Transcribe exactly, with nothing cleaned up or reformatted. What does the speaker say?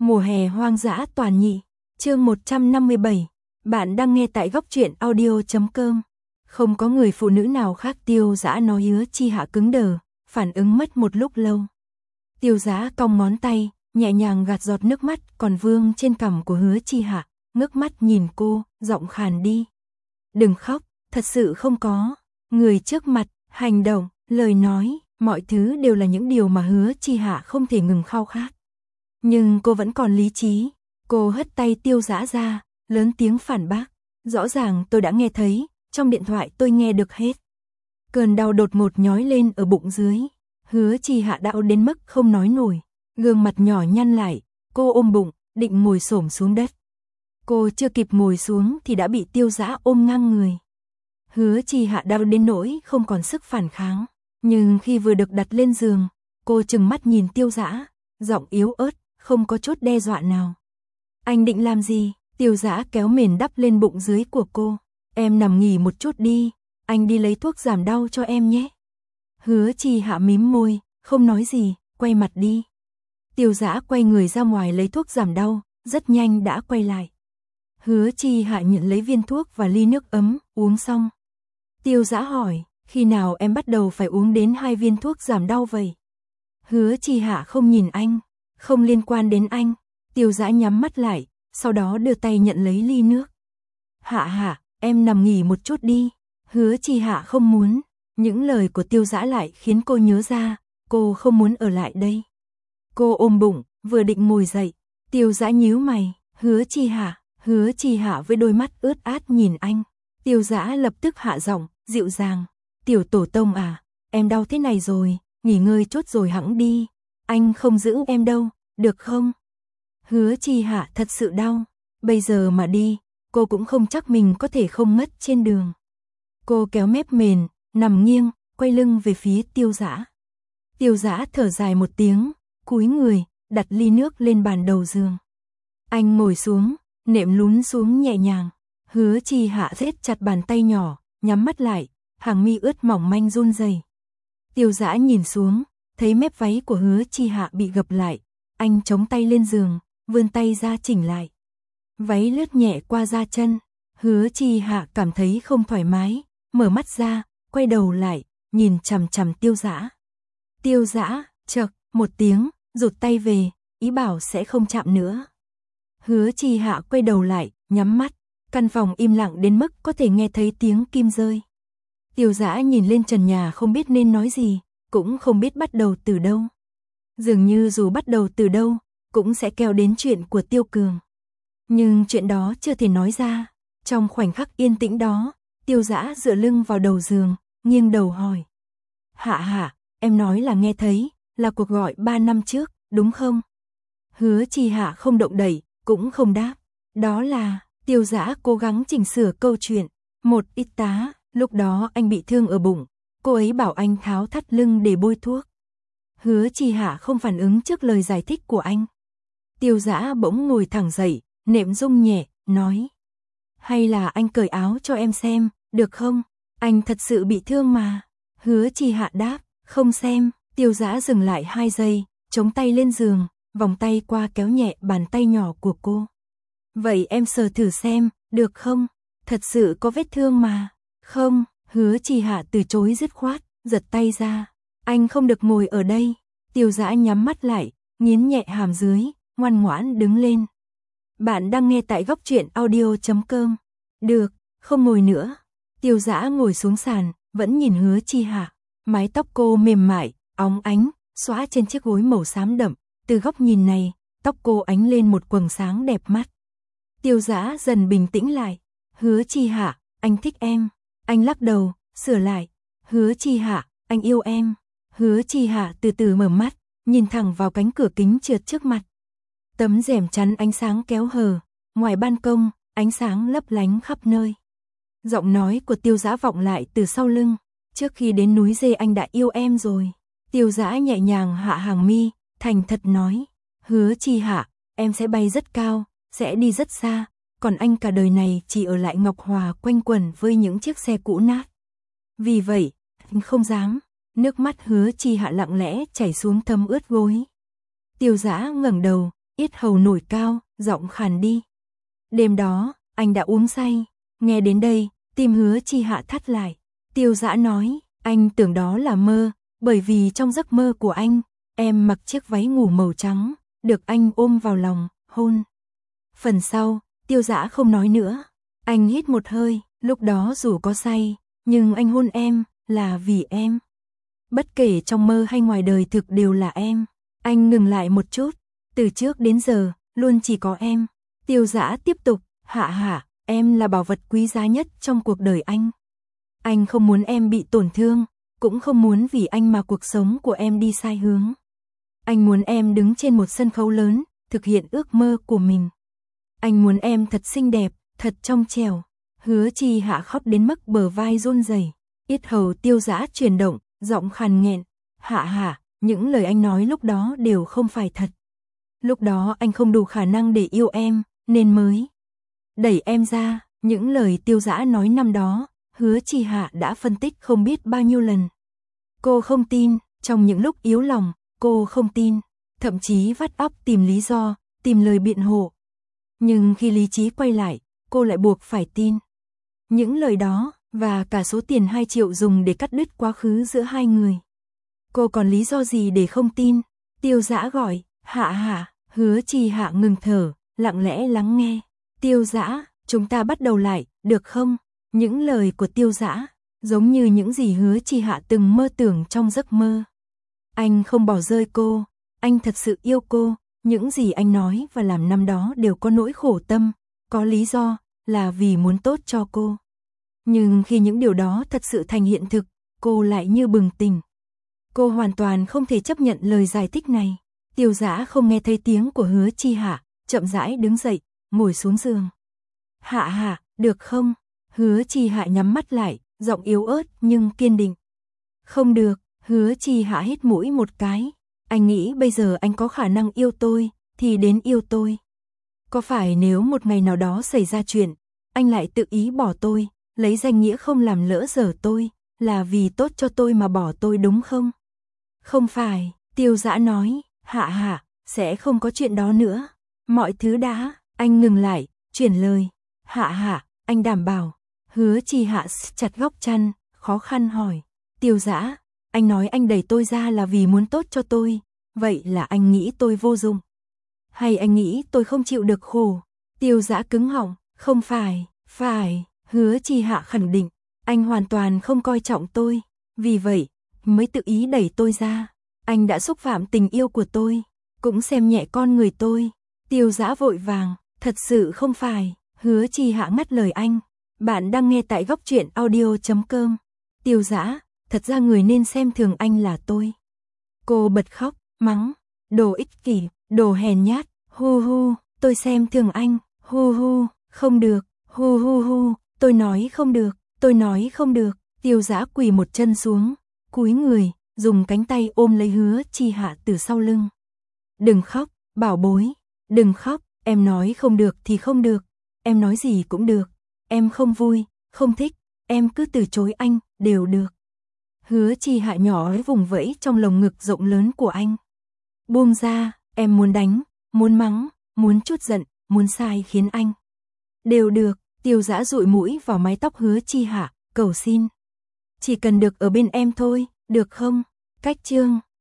Mùa hè hoang dã toàn nhị, chương một trăm năm mươi bảy. Bạn đang nghe tại góc truyện audio chấm com. Không có người phụ nữ nào khác Tiêu Dã nói. Hứa Chi Hạ cứng đờ, phản ứng mất một lúc lâu. Tiêu Dã cong ngón tay, nhẹ nhàng gạt giọt nước mắt còn vương trên cằm của Hứa Chi Hạ, ngước mắt nhìn cô, giọng khàn đi. Đừng khóc, thật sự không có. Người trước mặt, hành động, lời nói, mọi thứ đều là những điều mà Hứa Chi Hạ không thể ngừng khao khát. Nhưng cô vẫn còn lý trí. Cô hất tay Tiêu Dã ra, lớn tiếng phản bác. Rõ ràng tôi đã nghe thấy, trong điện thoại tôi nghe được hết. Cơn đau đột ngột nhói lên ở bụng dưới. Hứa Chi Hạ đau đến mức không nói nổi. Gương mặt nhỏ nhăn lại, cô ôm bụng, định ngồi xổm xuống đất. Cô chưa kịp ngồi xuống thì đã bị Tiêu Dã ôm ngang người. Hứa Chi Hạ đau đến nỗi không còn sức phản kháng. Nhưng khi vừa được đặt lên giường, cô trừng mắt nhìn Tiêu Dã, giọng yếu ớt, không có chút đe dọa nào. Anh định làm gì? Tiêu Dã kéo mền đắp lên bụng dưới của cô. Em nằm nghỉ một chút đi, anh đi lấy thuốc giảm đau cho em nhé. Hứa Chi Hạ mím môi, không nói gì, quay mặt đi. Tiêu Dã quay người ra ngoài lấy thuốc giảm đau, rất nhanh đã quay lại. Hứa Chi Hạ nhận lấy viên thuốc và ly nước ấm, uống xong. Tiêu Dã hỏi, khi nào em bắt đầu phải uống đến hai viên thuốc giảm đau vậy? Hứa Chi Hạ không nhìn anh, không liên quan đến anh. Tiêu Dã nhắm mắt lại, sau đó đưa tay nhận lấy ly nước. Hạ Hạ, em nằm nghỉ một chút đi. Hứa Chi Hạ không muốn. Những lời của Tiêu Dã lại khiến cô nhớ ra, cô không muốn ở lại đây. Cô ôm bụng, vừa định ngồi dậy. Tiêu Dã nhíu mày, Hứa Chi Hạ, Hứa Chi Hạ với đôi mắt ướt át nhìn anh. Tiêu Dã lập tức hạ giọng, dịu dàng. Tiểu tổ tông à, em đau thế này rồi, nghỉ ngơi chút rồi hẵng đi. Anh không giữ em đâu, được không? Hứa Chi Hạ thật sự đau. Bây giờ mà đi, cô cũng không chắc mình có thể không ngất trên đường. Cô kéo mép mền, nằm nghiêng, quay lưng về phía Tiêu Dã. Tiêu Dã thở dài một tiếng, cúi người, đặt ly nước lên bàn đầu giường. Anh ngồi xuống, nệm lún xuống nhẹ nhàng. Hứa Chi Hạ siết chặt bàn tay nhỏ, nhắm mắt lại, hàng mi ướt mỏng manh run rẩy. Tiêu Dã nhìn xuống, thấy mép váy của Hứa Chi Hạ bị gập lại. Anh chống tay lên giường, vươn tay ra chỉnh lại. Váy lướt nhẹ qua da chân. Hứa Chi Hạ cảm thấy không thoải mái, mở mắt ra, quay đầu lại, nhìn chằm chằm Tiêu Dã. Tiêu Dã, chậc, một tiếng, rụt tay về, ý bảo sẽ không chạm nữa. Hứa Chi Hạ quay đầu lại, nhắm mắt, căn phòng im lặng đến mức có thể nghe thấy tiếng kim rơi. Tiêu Dã nhìn lên trần nhà không biết nên nói gì, cũng không biết bắt đầu từ đâu. Dường như dù bắt đầu từ đâu, cũng sẽ kéo đến chuyện của Tiêu Cường. Nhưng chuyện đó chưa thể nói ra. Trong khoảnh khắc yên tĩnh đó, Tiêu Dã dựa lưng vào đầu giường, nghiêng đầu hỏi. Hạ Hạ, em nói là nghe thấy, là cuộc gọi ba năm trước, đúng không? Hứa Chi Hạ không động đậy, cũng không đáp. Đó là, Tiêu Dã cố gắng chỉnh sửa câu chuyện. Một y tá, lúc đó anh bị thương ở bụng, cô ấy bảo anh tháo thắt lưng để bôi thuốc. Hứa Chi Hạ không phản ứng trước lời giải thích của anh. Tiêu Dã bỗng ngồi thẳng dậy, nệm rung nhẹ, nói. Hay là anh cởi áo cho em xem, được không? Anh thật sự bị thương mà. Hứa Chi Hạ đáp, không xem. Tiêu Dã dừng lại hai giây, chống tay lên giường, vòng tay qua kéo nhẹ bàn tay nhỏ của cô. Vậy em sờ thử xem, được không? Thật sự có vết thương mà. Không, Hứa Chi Hạ từ chối dứt khoát, giật tay ra. Anh không được ngồi ở đây. Tiêu Dã nhắm mắt lại, nghiến nhẹ hàm dưới, ngoan ngoãn đứng lên. Bạn đang nghe tại góc truyện audio chấm com. Được, không ngồi nữa. Tiêu Dã ngồi xuống sàn, vẫn nhìn Hứa Chi Hạ. Mái tóc cô mềm mại, óng ánh, xõa trên chiếc gối màu xám đậm. Từ góc nhìn này, tóc cô ánh lên một quầng sáng đẹp mắt. Tiêu Dã dần bình tĩnh lại. Hứa Chi Hạ, anh thích em. Anh lắc đầu, sửa lại. Hứa Chi Hạ, anh yêu em. Hứa Chi Hạ từ từ mở mắt, nhìn thẳng vào cánh cửa kính trượt trước mặt. Tấm rèm chắn ánh sáng kéo hờ, ngoài ban công, ánh sáng lấp lánh khắp nơi. Giọng nói của Tiêu Dã vọng lại từ sau lưng. Trước khi đến núi dê anh đã yêu em rồi. Tiêu Dã nhẹ nhàng hạ hàng mi, thành thật nói. Hứa Chi Hạ, em sẽ bay rất cao, sẽ đi rất xa. Còn anh cả đời này chỉ ở lại Ngọc Hòa quanh quẩn với những chiếc xe cũ nát. Vì vậy, anh không dám. Nước mắt Hứa Chi Hạ lặng lẽ chảy xuống thấm ướt gối. Tiêu Dã ngẩng đầu, yết hầu nổi cao, giọng khàn đi. Đêm đó, anh đã uống say. Nghe đến đây, tim Hứa Chi Hạ thắt lại. Tiêu Dã nói, anh tưởng đó là mơ, bởi vì trong giấc mơ của anh, em mặc chiếc váy ngủ màu trắng, được anh ôm vào lòng, hôn. Phần sau, Tiêu Dã không nói nữa. Anh hít một hơi, lúc đó dù có say, nhưng anh hôn em, là vì em. Bất kể trong mơ hay ngoài đời thực đều là em. Anh ngừng lại một chút, từ trước đến giờ, luôn chỉ có em. Tiêu Dã tiếp tục, Hạ Hạ, em là bảo vật quý giá nhất trong cuộc đời anh. Anh không muốn em bị tổn thương, cũng không muốn vì anh mà cuộc sống của em đi sai hướng. Anh muốn em đứng trên một sân khấu lớn, thực hiện ước mơ của mình. Anh muốn em thật xinh đẹp, thật trong trẻo. Hứa Chi Hạ khóc đến mức bờ vai run rẩy, yết hầu Tiêu Dã chuyển động, giọng khàn nghẹn, Hạ Hạ, những lời anh nói lúc đó đều không phải thật. Lúc đó anh không đủ khả năng để yêu em, nên mới đẩy em ra. Những lời Tiêu Dã nói năm đó, Hứa Chi Hạ đã phân tích không biết bao nhiêu lần. Cô không tin, trong những lúc yếu lòng, cô không tin, thậm chí vắt óc tìm lý do, tìm lời biện hộ. Nhưng khi lý trí quay lại, cô lại buộc phải tin. Những lời đó, và cả số tiền hai triệu dùng để cắt đứt quá khứ giữa hai người. Cô còn lý do gì để không tin? Tiêu Dã gọi, Hạ Hạ. Hứa Chi Hạ ngừng thở, lặng lẽ lắng nghe. Tiêu Dã, chúng ta bắt đầu lại, được không? Những lời của Tiêu Dã, giống như những gì Hứa Chi Hạ từng mơ tưởng trong giấc mơ. Anh không bỏ rơi cô, anh thật sự yêu cô. Những gì anh nói và làm năm đó đều có nỗi khổ tâm, có lý do, là vì muốn tốt cho cô. Nhưng khi những điều đó thật sự thành hiện thực, cô lại như bừng tỉnh. Cô hoàn toàn không thể chấp nhận lời giải thích này. Tiêu Dã không nghe thấy tiếng của Hứa Chi Hạ, chậm rãi đứng dậy, ngồi xuống giường. Hạ Hạ, được không? Hứa Chi Hạ nhắm mắt lại, giọng yếu ớt nhưng kiên định. Không được. Hứa Chi Hạ hít mũi một cái. Anh nghĩ bây giờ anh có khả năng yêu tôi, thì đến yêu tôi. Có phải nếu một ngày nào đó xảy ra chuyện, anh lại tự ý bỏ tôi, lấy danh nghĩa không làm lỡ dở tôi, là vì tốt cho tôi mà bỏ tôi đúng không? Không phải, Tiêu Dã nói, Hạ Hạ, sẽ không có chuyện đó nữa. Mọi thứ đã, anh ngừng lại, chuyển lời. Hạ Hạ, anh đảm bảo. Hứa Chi Hạ chặt góc chăn, khó khăn hỏi. Tiêu Dã, anh nói anh đẩy tôi ra là vì muốn tốt cho tôi, vậy là anh nghĩ tôi vô dụng? Hay anh nghĩ tôi không chịu được khổ? Tiêu Dã cứng họng, không phải, phải. Hứa Chi Hạ khẳng định, anh hoàn toàn không coi trọng tôi, vì vậy mới tự ý đẩy tôi ra. Anh đã xúc phạm tình yêu của tôi, cũng xem nhẹ con người tôi. Tiêu Dã vội vàng, thật sự không phải. Hứa Chi Hạ ngắt lời anh. Bạn đang nghe tại góc truyện audio chấm com. Tiêu Dã, thật ra người nên xem thường anh là tôi. Cô bật khóc, mắng, đồ ích kỷ, đồ hèn nhát, hu hu, tôi xem thường anh, hu hu, không được, hu hu hu, tôi nói không được, tôi nói không được. Tiêu Dã quỳ một chân xuống, cúi người, dùng cánh tay ôm lấy Hứa Chi Hạ từ sau lưng. Đừng khóc, bảo bối, đừng khóc, em nói không được thì không được, em nói gì cũng được, em không vui, không thích, em cứ từ chối anh, đều được. Hứa Chi Hạ nhỏ ấy vùng vẫy trong lồng ngực rộng lớn của anh. Buông ra, em muốn đánh, muốn mắng, muốn trút giận, muốn sai khiến anh. Đều được. Tiêu Dã dụi mũi vào mái tóc Hứa Chi Hạ, cầu xin. Chỉ cần được ở bên em thôi, được không? Cách chương